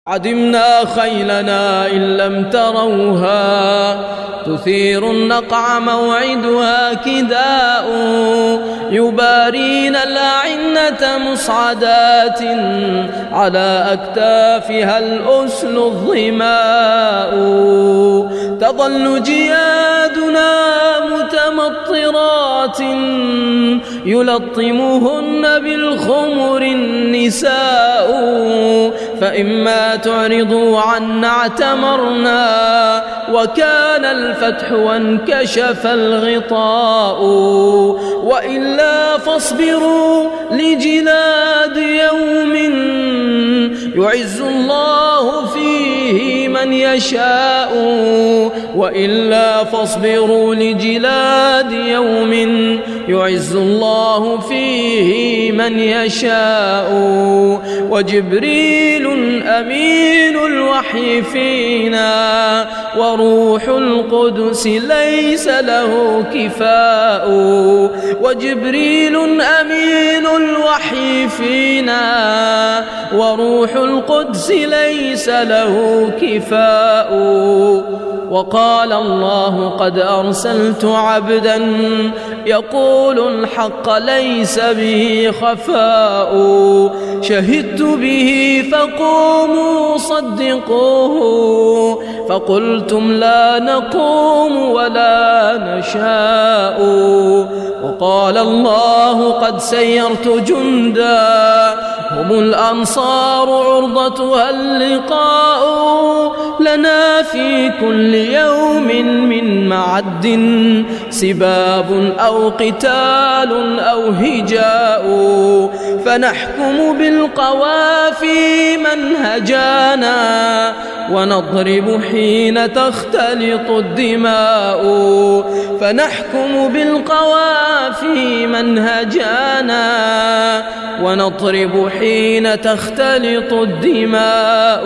عدمنا خيلنا إن لم تروها تثير النقع موعدها كداء يبارين الأعنة مصعدات على أكتافها الأسل الظماء تظل جيادنا متمطرات يلطمهن بالخمر النساء فإما تعرضوا عنا اعتمرنا وكان الفتح وانكشف الغطاء وإلا فاصبروا لجلاد يوم يعز الله فيه من يشاء وإلا فاصبروا لجلاد يوم يعز الله فيه من يشاء وجبريل أمين الوحي فينا وروح القدس ليس له كفاء وجبريل أمين الوحي فينا وروح القدس ليس له كفاء وقال الله قد أرسلت عبدا يقول الحق ليس به خفاء شهدت به فقوموا صدقوه فقلتم لا نقوم ولا نشاء وقال الله قد سيرت جندا هم الأنصار عرضتها اللقاء لنا في كل يوم من معد سباب أو قتال أو هجاء فنحكم بالقوافي منهجانا ونضرب حين تختلط الدماء فنحكم بالقوافي منهجانا ونضرب حين تختلط الدماء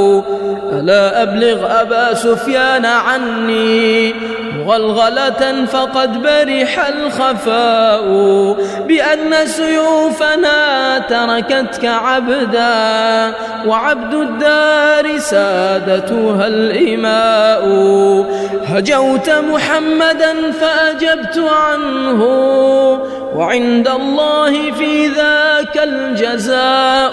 ألا أبلغ أبا سفيان عني مغلغلة فقد برح الخفاء بأن سيوفنا تركتك عبدا وعبد الدار سادتها الإماء هجوت محمدا فأجبت عنه وعند الله في ذاك الجزاء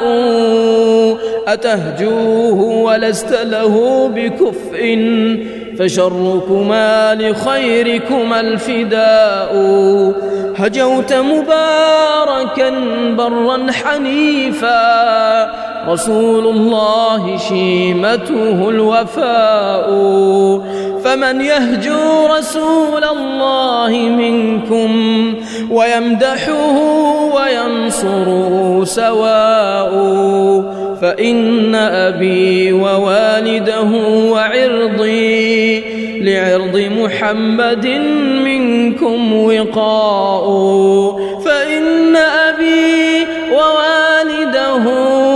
أتهجوه ولست له بكفء فشركما لخيركما الفداء هجوت مباركا برا حنيفا رسول الله شيمته الوفاء فمن يهجو رسول الله منكم ويمدحه وينصره سواء فإن أبي ووالده وعرضي لعرض محمد منكم وقاء فإن أبي ووالده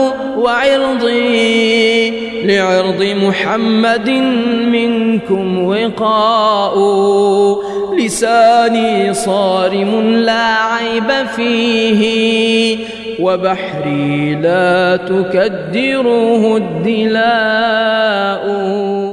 وعرضي لعرض محمد منكم وقاء لساني صارم لا عيب فيه وبحري لا تكدره الدلاء